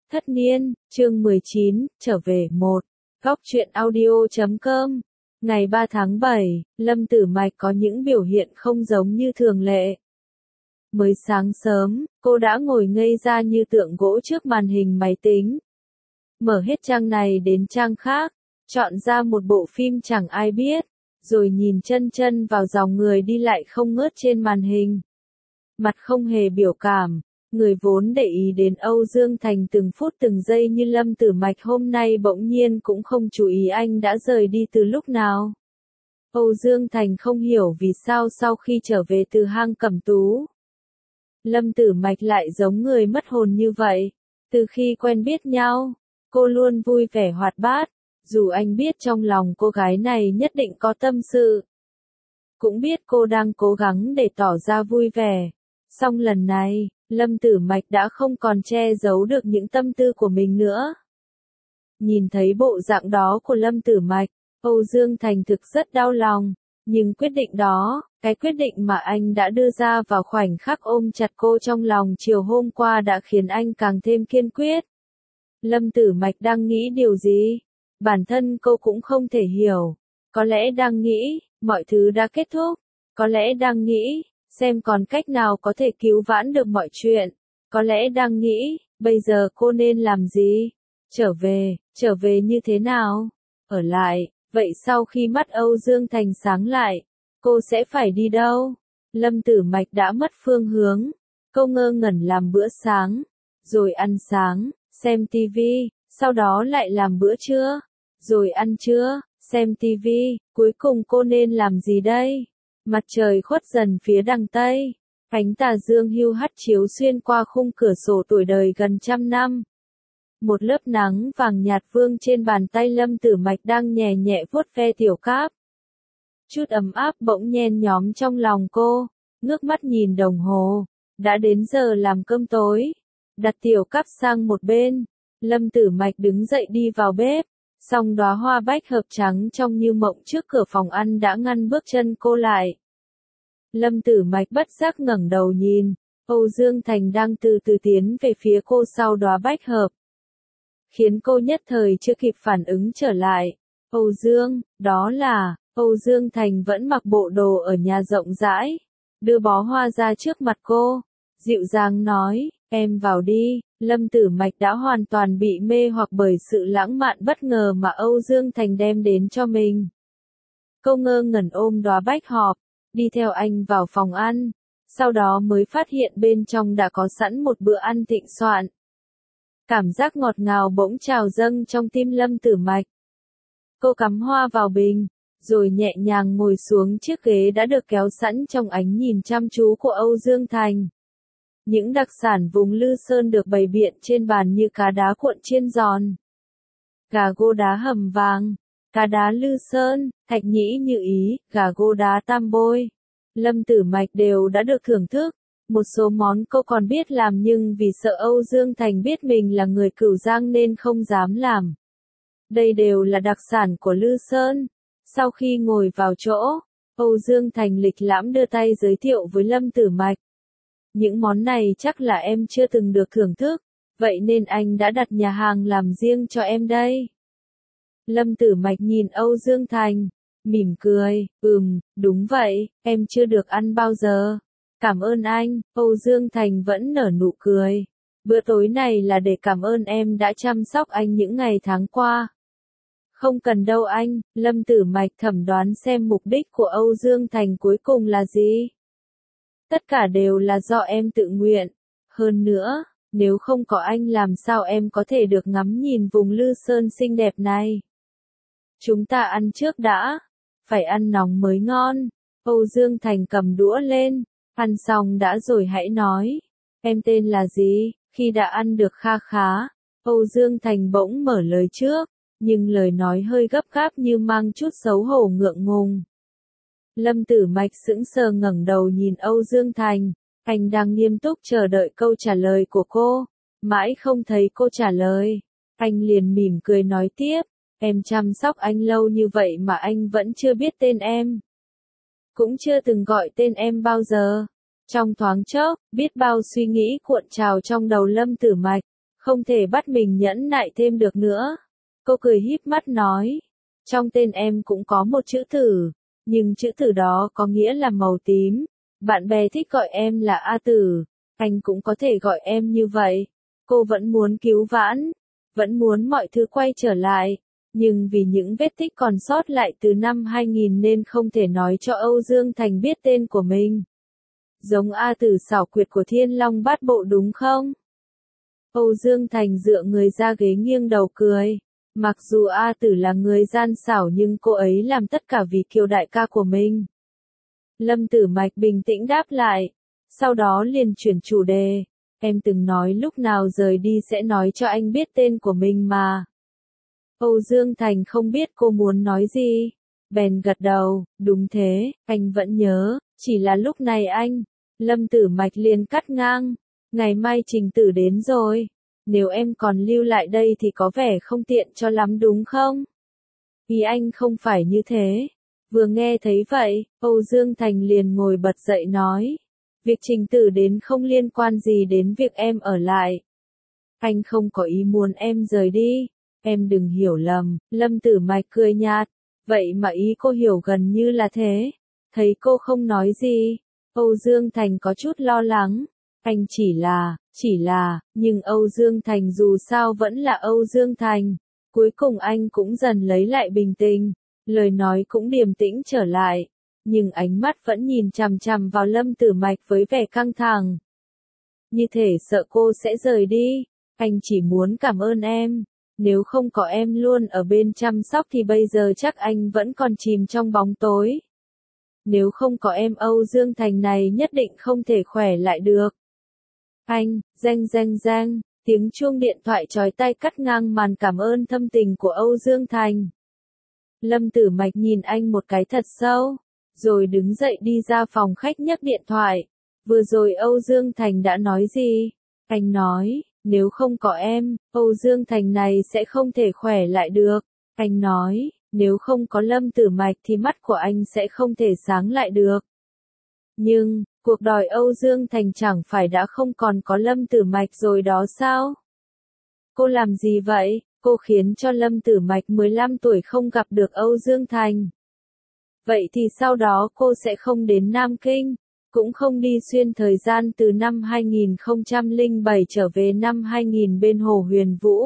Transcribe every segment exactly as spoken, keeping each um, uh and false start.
Thất niên, chương mười chín, trở về một. Góc truyện audio chấm com. Ngày ba tháng bảy, Lâm Tử Mạch có những biểu hiện không giống như thường lệ. Mới sáng sớm, cô đã ngồi ngây ra như tượng gỗ trước màn hình máy tính. Mở hết trang này đến trang khác, chọn ra một bộ phim chẳng ai biết, rồi nhìn chân chân vào dòng người đi lại không ngớt trên màn hình. Mặt không hề biểu cảm. Người vốn để ý đến Âu Dương Thành từng phút từng giây như Lâm Tử Mạch hôm nay bỗng nhiên cũng không chú ý anh đã rời đi từ lúc nào. Âu Dương Thành không hiểu vì sao sau khi trở về từ hang Cẩm Tú, Lâm Tử Mạch lại giống người mất hồn như vậy. Từ khi quen biết nhau, cô luôn vui vẻ hoạt bát, dù anh biết trong lòng cô gái này nhất định có tâm sự. Cũng biết cô đang cố gắng để tỏ ra vui vẻ. Song lần này, Lâm Tử Mạch đã không còn che giấu được những tâm tư của mình nữa. Nhìn thấy bộ dạng đó của Lâm Tử Mạch, Âu Dương Thành thực rất đau lòng, nhưng quyết định đó, cái quyết định mà anh đã đưa ra vào khoảnh khắc ôm chặt cô trong lòng chiều hôm qua đã khiến anh càng thêm kiên quyết. Lâm Tử Mạch đang nghĩ điều gì? Bản thân cô cũng không thể hiểu. Có lẽ đang nghĩ, mọi thứ đã kết thúc. Có lẽ đang nghĩ, xem còn cách nào có thể cứu vãn được mọi chuyện. Có lẽ đang nghĩ, bây giờ cô nên làm gì? Trở về, trở về như thế nào? Ở lại, vậy sau khi mắt Âu Dương Thành sáng lại, cô sẽ phải đi đâu? Lâm Tử Mạch đã mất phương hướng. Cô ngơ ngẩn làm bữa sáng, rồi ăn sáng, xem tivi, sau đó lại làm bữa trưa, rồi ăn trưa, xem tivi, cuối cùng cô nên làm gì đây? Mặt trời khuất dần phía đằng Tây, ánh tà dương hưu hắt chiếu xuyên qua khung cửa sổ tuổi đời gần trăm năm. Một lớp nắng vàng nhạt vương trên bàn tay Lâm Tử Mạch đang nhẹ nhẹ vuốt ve tiểu cáp. Chút ấm áp bỗng nhen nhóm trong lòng cô, ngước mắt nhìn đồng hồ, đã đến giờ làm cơm tối. Đặt tiểu cáp sang một bên, Lâm Tử Mạch đứng dậy đi vào bếp. Song đóa hoa bách hợp trắng trong như mộng trước cửa phòng ăn đã ngăn bước chân cô lại. Lâm Tử Mạch bất giác ngẩng đầu nhìn, Âu Dương Thành đang từ từ tiến về phía cô sau đóa bách hợp. Khiến cô nhất thời chưa kịp phản ứng trở lại. Âu Dương, đó là, Âu Dương Thành vẫn mặc bộ đồ ở nhà rộng rãi, đưa bó hoa ra trước mặt cô, dịu dàng nói, em vào đi. Lâm Tử Mạch đã hoàn toàn bị mê hoặc bởi sự lãng mạn bất ngờ mà Âu Dương Thành đem đến cho mình. Cô ngơ ngẩn ôm đóa bách hợp, đi theo anh vào phòng ăn, sau đó mới phát hiện bên trong đã có sẵn một bữa ăn thịnh soạn. Cảm giác ngọt ngào bỗng trào dâng trong tim Lâm Tử Mạch. Cô cắm hoa vào bình, rồi nhẹ nhàng ngồi xuống chiếc ghế đã được kéo sẵn trong ánh nhìn chăm chú của Âu Dương Thành. Những đặc sản vùng Lư Sơn được bày biện trên bàn như cá đá cuộn chiên giòn, gà gô đá hầm vàng, cá đá Lư Sơn, thạch nhĩ như ý, gà gô đá tam bôi. Lâm Tử Mạch đều đã được thưởng thức. Một số món cô còn biết làm nhưng vì sợ Âu Dương Thành biết mình là người Cửu Giang nên không dám làm. Đây đều là đặc sản của Lư Sơn. Sau khi ngồi vào chỗ, Âu Dương Thành lịch lãm đưa tay giới thiệu với Lâm Tử Mạch. Những món này chắc là em chưa từng được thưởng thức, vậy nên anh đã đặt nhà hàng làm riêng cho em đây. Lâm Tử Mạch nhìn Âu Dương Thành, mỉm cười, ừm, đúng vậy, em chưa được ăn bao giờ. Cảm ơn anh. Âu Dương Thành vẫn nở nụ cười. Bữa tối này là để cảm ơn em đã chăm sóc anh những ngày tháng qua. Không cần đâu anh. Lâm Tử Mạch thẩm đoán xem mục đích của Âu Dương Thành cuối cùng là gì. Tất cả đều là do em tự nguyện. Hơn nữa, nếu không có anh làm sao em có thể được ngắm nhìn vùng Lư Sơn xinh đẹp này. Chúng ta ăn trước đã. Phải ăn nóng mới ngon. Âu Dương Thành cầm đũa lên. Ăn xong đã rồi hãy nói. Em tên là gì? Khi đã ăn được kha khá, Âu Dương Thành bỗng mở lời trước, nhưng lời nói hơi gấp gáp như mang chút xấu hổ ngượng ngùng. Lâm Tử Mạch sững sờ ngẩng đầu nhìn Âu Dương Thành, anh đang nghiêm túc chờ đợi câu trả lời của cô, mãi không thấy cô trả lời. Anh liền mỉm cười nói tiếp, em chăm sóc anh lâu như vậy mà anh vẫn chưa biết tên em. Cũng chưa từng gọi tên em bao giờ. Trong thoáng chốc, biết bao suy nghĩ cuộn trào trong đầu Lâm Tử Mạch, Không thể bắt mình nhẫn nại thêm được nữa. Cô cười híp mắt nói. Trong tên em cũng có một chữ tử, nhưng chữ tử đó có nghĩa là màu tím. Bạn bè thích gọi em là A Tử, anh cũng có thể gọi em như vậy. Cô vẫn muốn cứu vãn, vẫn muốn mọi thứ quay trở lại, nhưng vì những vết tích còn sót lại từ năm hai nghìn nên không thể nói cho Âu Dương Thành biết tên của mình. Giống A Tử xảo quyệt của Thiên Long Bát Bộ đúng không? Âu Dương Thành dựa người ra ghế nghiêng đầu cười. Mặc dù A Tử là người gian xảo nhưng cô ấy làm tất cả vì Kiều đại ca của mình. Lâm Tử Mạch bình tĩnh đáp lại. Sau đó liền chuyển chủ đề. Em từng nói lúc nào rời đi sẽ nói cho anh biết tên của mình mà. Âu Dương Thành không biết cô muốn nói gì. Bèn gật đầu, đúng thế, anh vẫn nhớ, chỉ là lúc này anh. Lâm Tử Mạch liền cắt ngang. Ngày mai Trình Tử đến rồi. Nếu em còn lưu lại đây thì có vẻ không tiện cho lắm đúng không? Ý anh không phải như thế. Vừa nghe thấy vậy, Âu Dương Thành liền ngồi bật dậy nói. Việc Trình Tử đến không liên quan gì đến việc em ở lại. Anh không có ý muốn em rời đi. Em đừng hiểu lầm. Lâm Tử Mạch cười nhạt. Vậy mà ý cô hiểu gần như là thế. Thấy cô không nói gì, Âu Dương Thành có chút lo lắng. Anh chỉ là, chỉ là, nhưng Âu Dương Thành dù sao vẫn là Âu Dương Thành. Cuối cùng anh cũng dần lấy lại bình tĩnh, lời nói cũng điềm tĩnh trở lại, nhưng ánh mắt vẫn nhìn chằm chằm vào Lâm Tử Mạch với vẻ căng thẳng. Như thể sợ cô sẽ rời đi, anh chỉ muốn cảm ơn em, nếu không có em luôn ở bên chăm sóc thì bây giờ chắc anh vẫn còn chìm trong bóng tối. Nếu không có em Âu Dương Thành này nhất định không thể khỏe lại được. Anh, reng reng reng, tiếng chuông điện thoại chói tai cắt ngang màn cảm ơn thâm tình của Âu Dương Thành. Lâm Tử Mạch nhìn anh một cái thật sâu, rồi đứng dậy đi ra phòng khách nhấc điện thoại. Vừa rồi Âu Dương Thành đã nói gì? Anh nói, nếu không có em, Âu Dương Thành này sẽ không thể khỏe lại được. Anh nói, nếu không có Lâm Tử Mạch thì mắt của anh sẽ không thể sáng lại được. Nhưng, cuộc đời Âu Dương Thành chẳng phải đã không còn có Lâm Tử Mạch rồi đó sao? Cô làm gì vậy? Cô khiến cho Lâm Tử Mạch mười lăm tuổi không gặp được Âu Dương Thành. Vậy thì sau đó cô sẽ không đến Nam Kinh, cũng không đi xuyên thời gian từ năm hai nghìn không trăm lẻ bảy trở về năm hai nghìn bên Hồ Huyền Vũ.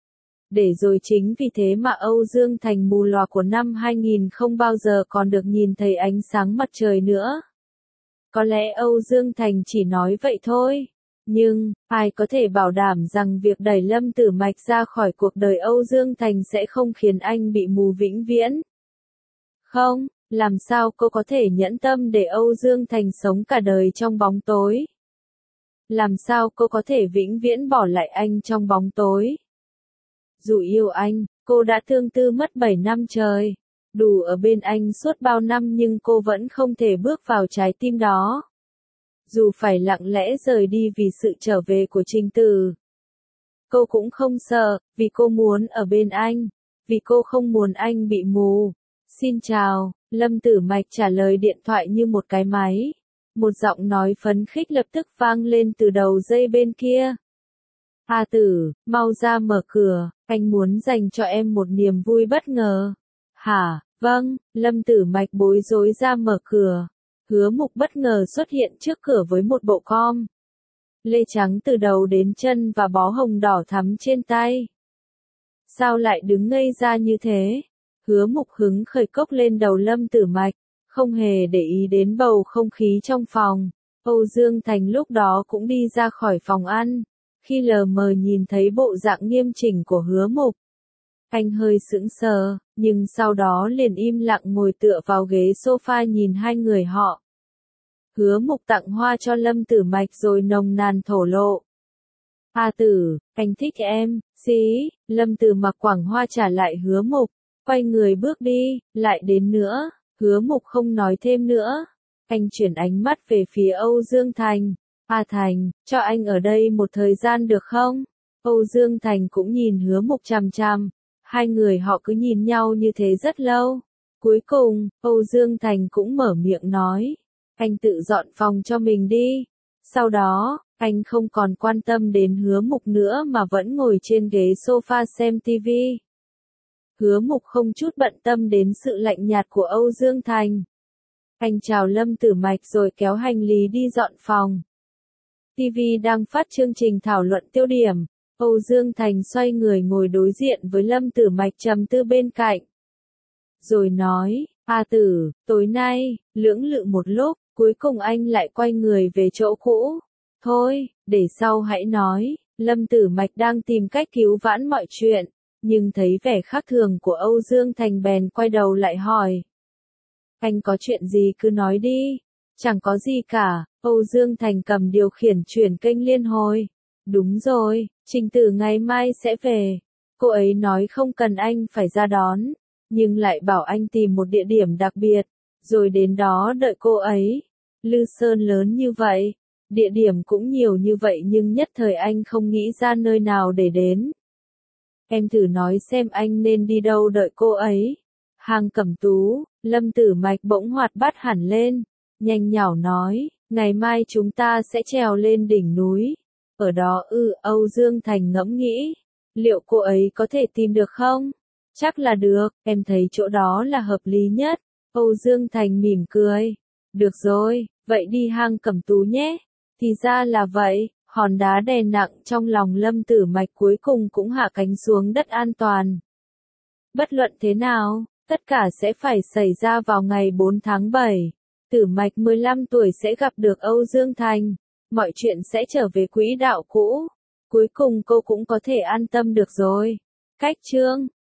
Để rồi chính vì thế mà Âu Dương Thành mù lòa của năm hai nghìn không bao giờ còn được nhìn thấy ánh sáng mặt trời nữa. Có lẽ Âu Dương Thành chỉ nói vậy thôi. Nhưng, ai có thể bảo đảm rằng việc đẩy Lâm Tử Mạch ra khỏi cuộc đời Âu Dương Thành sẽ không khiến anh bị mù vĩnh viễn? Không, làm sao cô có thể nhẫn tâm để Âu Dương Thành sống cả đời trong bóng tối? Làm sao cô có thể vĩnh viễn bỏ lại anh trong bóng tối? Dù yêu anh, cô đã thương tư mất bảy năm trời. Đủ ở bên anh suốt bao năm nhưng cô vẫn không thể bước vào trái tim đó. Dù phải lặng lẽ rời đi vì sự trở về của Trình Tử. Cô cũng không sợ, vì cô muốn ở bên anh. Vì cô không muốn anh bị mù. Xin chào, Lâm Tử Mạch trả lời điện thoại như một cái máy. Một giọng nói phấn khích lập tức vang lên từ đầu dây bên kia. A Tử, mau ra mở cửa, anh muốn dành cho em một niềm vui bất ngờ. Hả, vâng, Lâm Tử Mạch bối rối ra mở cửa. Hứa Mục bất ngờ xuất hiện trước cửa với một bộ com lê trắng từ đầu đến chân và bó hồng đỏ thắm trên tay. Sao lại đứng ngây ra như thế? Hứa Mục hứng khởi cốc lên đầu Lâm Tử Mạch, không hề để ý đến bầu không khí trong phòng. Âu Dương Thành lúc đó cũng đi ra khỏi phòng ăn. Khi lờ mờ nhìn thấy bộ dạng nghiêm chỉnh của Hứa Mục, anh hơi sững sờ, nhưng sau đó liền im lặng ngồi tựa vào ghế sofa nhìn hai người họ. Hứa Mục tặng hoa cho Lâm Tử Mạch rồi nồng nàn thổ lộ. A Tử, anh thích em, xí, Lâm Tử Mặc quẳng hoa trả lại Hứa Mục, quay người bước đi, lại đến nữa, Hứa Mục không nói thêm nữa. Anh chuyển ánh mắt về phía Âu Dương Thành. A Thành, cho anh ở đây một thời gian được không? Âu Dương Thành cũng nhìn Hứa Mục chằm chằm. Hai người họ cứ nhìn nhau như thế rất lâu. Cuối cùng, Âu Dương Thành cũng mở miệng nói. Anh tự dọn phòng cho mình đi. Sau đó, anh không còn quan tâm đến Hứa Mục nữa mà vẫn ngồi trên ghế sofa xem tivi. Hứa Mục không chút bận tâm đến sự lạnh nhạt của Âu Dương Thành. Anh chào Lâm Tử Mạch rồi kéo hành lý đi dọn phòng. ti vi đang phát chương trình thảo luận tiêu điểm. Âu Dương Thành xoay người ngồi đối diện với Lâm Tử Mạch trầm tư bên cạnh. Rồi nói, A Tử, tối nay, lưỡng lự một lúc, cuối cùng anh lại quay người về chỗ cũ. Thôi, để sau hãy nói. Lâm Tử Mạch đang tìm cách cứu vãn mọi chuyện, nhưng thấy vẻ khác thường của Âu Dương Thành bèn quay đầu lại hỏi. Anh có chuyện gì cứ nói đi. Chẳng có gì cả. Âu Dương Thành cầm điều khiển chuyển kênh liên hồi. Đúng rồi, Trình Tử ngày mai sẽ về. Cô ấy nói không cần anh phải ra đón, nhưng lại bảo anh tìm một địa điểm đặc biệt, rồi đến đó đợi cô ấy. Lư Sơn lớn như vậy, địa điểm cũng nhiều như vậy nhưng nhất thời anh không nghĩ ra nơi nào để đến. Em thử nói xem anh nên đi đâu đợi cô ấy. Hang Cẩm Tú, Lâm Tử Mạch bỗng hoạt bát hẳn lên, nhanh nhảu nói, ngày mai chúng ta sẽ trèo lên đỉnh núi. Ở đó ư, Âu Dương Thành ngẫm nghĩ, liệu cô ấy có thể tìm được không? Chắc là được, em thấy chỗ đó là hợp lý nhất. Âu Dương Thành mỉm cười. Được rồi, vậy đi hang Cẩm Tú nhé. Thì ra là vậy, hòn đá đè nặng trong lòng Lâm Tử Mạch cuối cùng cũng hạ cánh xuống đất an toàn. Bất luận thế nào, tất cả sẽ phải xảy ra vào ngày bốn tháng bảy. Tử Mạch mười lăm tuổi sẽ gặp được Âu Dương Thành. Mọi chuyện sẽ trở về quỹ đạo cũ. Cuối cùng cô cũng có thể an tâm được rồi. Cách chương